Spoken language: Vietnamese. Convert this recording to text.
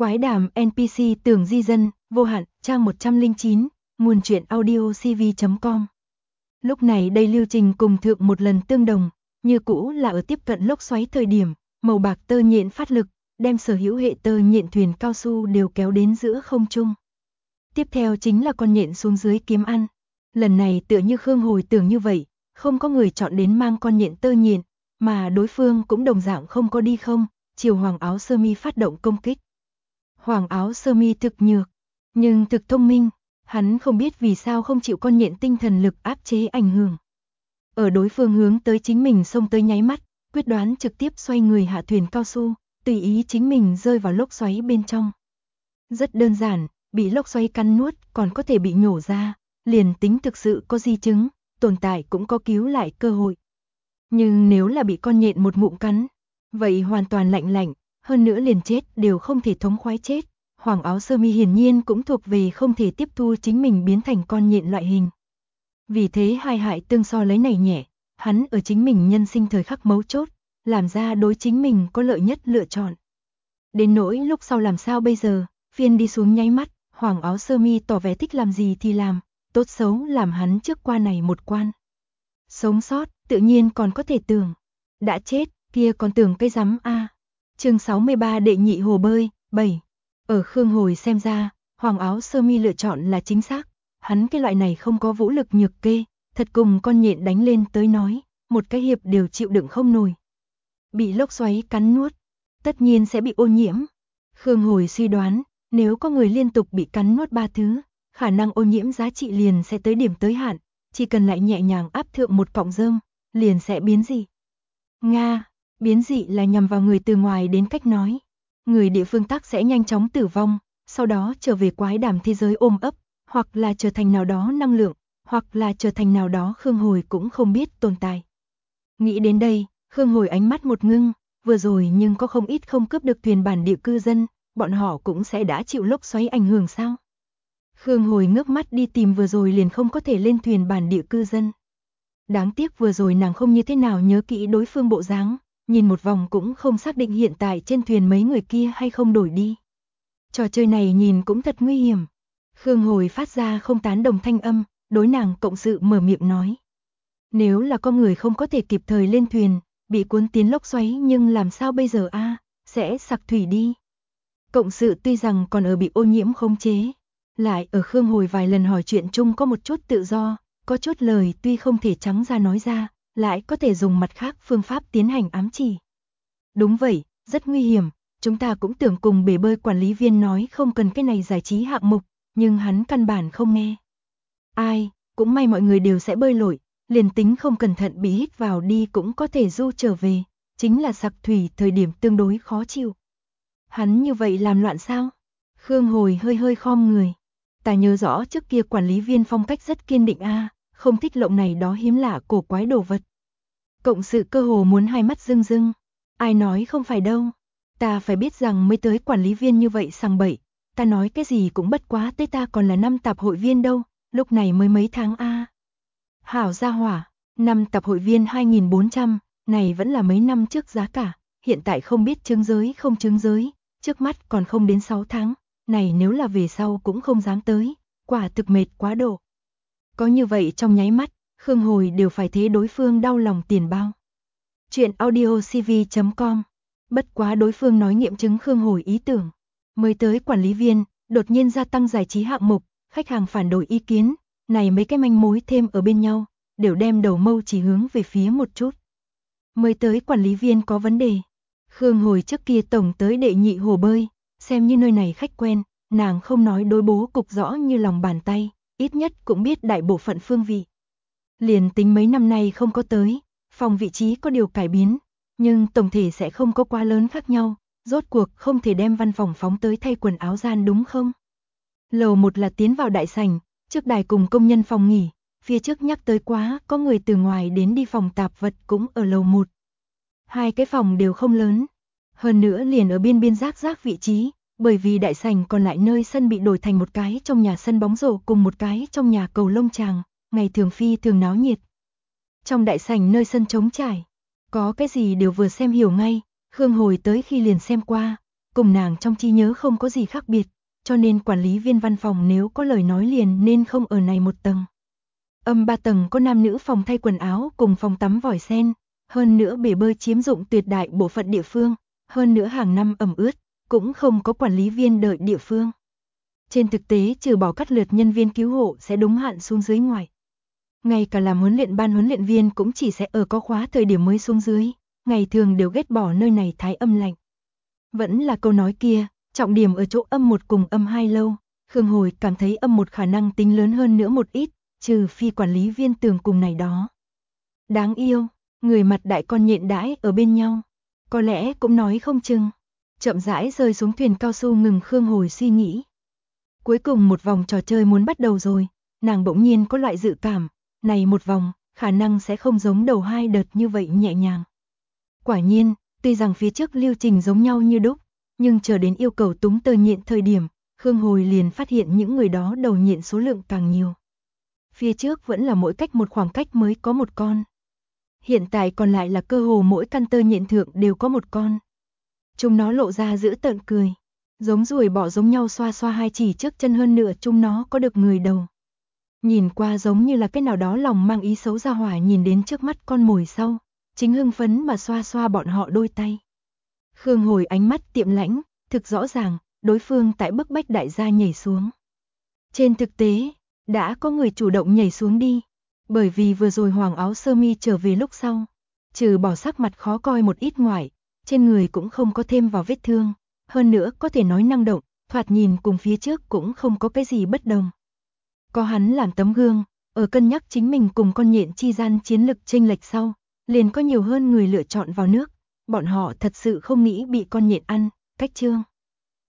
Quái đàm NPC tưởng di dân, vô hạn, trang 109, nguồn truyện audio cv.com. Lúc này đây lưu trình cùng thượng một lần tương đồng, như cũ là ở tiếp cận lốc xoáy thời điểm, màu bạc tơ nhện phát lực, đem sở hữu hệ tơ nhện thuyền cao su đều kéo đến giữa không trung. Tiếp theo chính là con nhện xuống dưới kiếm ăn. Lần này tựa như Khương Hồi tưởng như vậy, không có người chọn đến mang con nhện tơ nhện, mà đối phương cũng đồng dạng không có đi không, chiều Hoàng áo sơ mi phát động công kích. Hoàng áo sơ mi thực nhược, nhưng thực thông minh, hắn không biết vì sao không chịu con nhện tinh thần lực áp chế ảnh hưởng. Ở đối phương hướng tới chính mình xông tới nháy mắt, quyết đoán trực tiếp xoay người hạ thuyền cao su, tùy ý chính mình rơi vào lốc xoáy bên trong. Rất đơn giản, bị lốc xoáy cắn nuốt còn có thể bị nhổ ra, liền tính thực sự có di chứng, tồn tại cũng có cứu lại cơ hội. Nhưng nếu là bị con nhện một ngụm cắn, vậy hoàn toàn lạnh, hơn nữa liền chết đều không thể thống khoái chết. Hoàng áo sơ mi hiển nhiên cũng thuộc về không thể tiếp thu chính mình biến thành con nhện loại hình. Vì thế hai hại tương so lấy này nhẹ, hắn ở chính mình nhân sinh thời khắc mấu chốt, làm ra đối chính mình có lợi nhất lựa chọn. Đến nỗi lúc sau làm sao bây giờ, phiên đi xuống nháy mắt, Hoàng áo sơ mi tỏ vẻ thích làm gì thì làm, tốt xấu làm hắn trước qua này một quan. Sống sót, tự nhiên còn có thể tưởng. Đã chết, kia còn tưởng cái rắm a. Chương 63 đệ nhị hồ bơi, 7. Ở Khương Hồi xem ra, Hoàng áo sơ mi lựa chọn là chính xác, hắn cái loại này không có vũ lực nhược kê, thật cùng con nhện đánh lên tới nói, một cái hiệp đều chịu đựng không nổi. Bị lốc xoáy cắn nuốt, tất nhiên sẽ bị ô nhiễm. Khương Hồi suy đoán, nếu có người liên tục bị cắn nuốt 3 thứ, khả năng ô nhiễm giá trị liền sẽ tới điểm tới hạn, chỉ cần lại nhẹ nhàng áp thượng một cọng rơm, liền sẽ biến dị. Nga, biến dị là nhằm vào người từ ngoài đến cách nói. Người địa phương tắc sẽ nhanh chóng tử vong, sau đó trở về quái đàm thế giới ôm ấp, hoặc là trở thành nào đó năng lượng, hoặc là trở thành nào đó Khương Hồi cũng không biết tồn tại. Nghĩ đến đây, Khương Hồi ánh mắt một ngưng, vừa rồi nhưng có không ít không cướp được thuyền bản địa cư dân, bọn họ cũng sẽ đã chịu lốc xoáy ảnh hưởng sao? Khương Hồi ngước mắt đi tìm vừa rồi liền không có thể lên thuyền bản địa cư dân. Đáng tiếc vừa rồi nàng không như thế nào nhớ kỹ đối phương bộ dáng, nhìn một vòng cũng không xác định hiện tại trên thuyền mấy người kia hay không đổi đi. Trò chơi này nhìn cũng thật nguy hiểm. Khương Hồi phát ra không tán đồng thanh âm, đối nàng cộng sự mở miệng nói. Nếu là có người không có thể kịp thời lên thuyền, bị cuốn tiến lốc xoáy nhưng làm sao bây giờ a? Sẽ sặc thủy đi. Cộng sự tuy rằng còn ở bị ô nhiễm khống chế, lại ở Khương Hồi vài lần hỏi chuyện chung có một chút tự do, có chút lời tuy không thể trắng ra nói ra, lại có thể dùng mặt khác phương pháp tiến hành ám chỉ. Đúng vậy, rất nguy hiểm, chúng ta cũng tưởng cùng bể bơi quản lý viên nói không cần cái này giải trí hạng mục, nhưng hắn căn bản không nghe. Ai, cũng may mọi người đều sẽ bơi lội, liền tính không cẩn thận bị hít vào đi cũng có thể du trở về, chính là sặc thủy thời điểm tương đối khó chịu. Hắn như vậy làm loạn sao? Khương Hồi hơi khom người. Ta nhớ rõ trước kia quản lý viên phong cách rất kiên định a, không thích lộng này đó hiếm lạ cổ quái đồ vật. Cộng sự cơ hồ muốn hai mắt rưng rưng. Ai nói không phải đâu. Ta phải biết rằng mới tới quản lý viên như vậy sằng bậy. Ta nói cái gì cũng bất quá tới ta còn là 5 tạp hội viên đâu, lúc này mới mấy tháng a. Hảo gia hỏa, 5 tạp hội viên 2.400, này vẫn là mấy năm trước giá cả, hiện tại không biết chứng giới không chứng giới, trước mắt còn không đến 6 tháng, này nếu là về sau cũng không dám tới, quả thực mệt quá độ. Có như vậy trong nháy mắt, Khương Hồi đều phải thế đối phương đau lòng tiền bao. Chuyện audio cv.com. Bất quá đối phương nói nghiệm chứng Khương Hồi ý tưởng. Mới tới quản lý viên, đột nhiên gia tăng giải trí hạng mục, khách hàng phản đối ý kiến, này mấy cái manh mối thêm ở bên nhau, đều đem đầu mâu chỉ hướng về phía một chút. Mới tới quản lý viên có vấn đề. Khương Hồi trước kia tổng tới đệ nhị hồ bơi, xem như nơi này khách quen, nàng không nói đối bố cục rõ như lòng bàn tay, ít nhất cũng biết đại bộ phận phương vị. Liền tính mấy năm nay không có tới, phòng vị trí có điều cải biến, nhưng tổng thể sẽ không có quá lớn khác nhau, rốt cuộc không thể đem văn phòng phóng tới thay quần áo gian đúng không? Lầu 1 là tiến vào đại sảnh, trước đài cùng công nhân phòng nghỉ, phía trước nhắc tới quá, có người từ ngoài đến đi phòng tạp vật cũng ở lầu 1. Hai cái phòng đều không lớn, hơn nữa liền ở biên rác vị trí, bởi vì đại sảnh còn lại nơi sân bị đổi thành một cái trong nhà sân bóng rổ cùng một cái trong nhà cầu lông chàng, ngày thường phi thường náo nhiệt. Trong đại sảnh nơi sân trống trải, có cái gì đều vừa xem hiểu ngay, Khương Hồi tới khi liền xem qua, cùng nàng trong trí nhớ không có gì khác biệt, cho nên quản lý viên văn phòng nếu có lời nói liền nên không ở này một tầng. 3 tầng có nam nữ phòng thay quần áo cùng phòng tắm vòi sen, hơn nữa bể bơi chiếm dụng tuyệt đại bộ phận địa phương, hơn nữa hàng năm ẩm ướt, cũng không có quản lý viên đợi địa phương. Trên thực tế trừ bỏ cắt lượt nhân viên cứu hộ sẽ đúng hạn xuống dưới ngoài. Ngay cả làm huấn luyện ban huấn luyện viên cũng chỉ sẽ ở có khóa thời điểm mới xuống dưới, ngày thường đều ghét bỏ nơi này thái âm lạnh. Vẫn là câu nói kia, trọng điểm ở chỗ âm 1 cùng âm 2 lâu, Khương Hồi cảm thấy âm 1 khả năng tính lớn hơn nữa một ít, trừ phi quản lý viên tưởng cùng này đó. Đáng yêu, người mặt đại con nhện đãi ở bên nhau, có lẽ cũng nói không chừng. Chậm rãi rơi xuống thuyền cao su ngừng Khương Hồi suy nghĩ. Cuối cùng một vòng trò chơi muốn bắt đầu rồi, nàng bỗng nhiên có loại dự cảm, này một vòng, khả năng sẽ không giống đầu 2 đợt như vậy nhẹ nhàng. Quả nhiên, tuy rằng phía trước lưu trình giống nhau như đúc, nhưng chờ đến yêu cầu túng tơ nhện thời điểm, Khương Hồi liền phát hiện những người đó đầu nhện số lượng càng nhiều. Phía trước vẫn là mỗi cách một khoảng cách mới có một con. Hiện tại còn lại là cơ hồ mỗi căn tơ nhện thượng đều có một con. Chúng nó lộ ra dữ tợn cười, giống ruồi bọ giống nhau xoa xoa hai chỉ trước chân, hơn nữa chúng nó có được người đầu. Nhìn qua giống như là cái nào đó lòng mang ý xấu ra hỏa nhìn đến trước mắt con mồi sau, chính hưng phấn mà xoa xoa bọn họ đôi tay. Khương Hồi ánh mắt tiệm lãnh, thực rõ ràng, đối phương tại bức bách đại gia nhảy xuống. Trên thực tế, đã có người chủ động nhảy xuống đi, bởi vì vừa rồi hoàng áo sơ mi trở về lúc sau, trừ bỏ sắc mặt khó coi một ít ngoại, trên người cũng không có thêm vào vết thương, hơn nữa có thể nói năng động, thoạt nhìn cùng phía trước cũng không có cái gì bất đồng. Có hắn làm tấm gương, ở cân nhắc chính mình cùng con nhện chi gian chiến lực chênh lệch sau, liền có nhiều hơn người lựa chọn vào nước, bọn họ thật sự không nghĩ bị con nhện ăn, cách chương.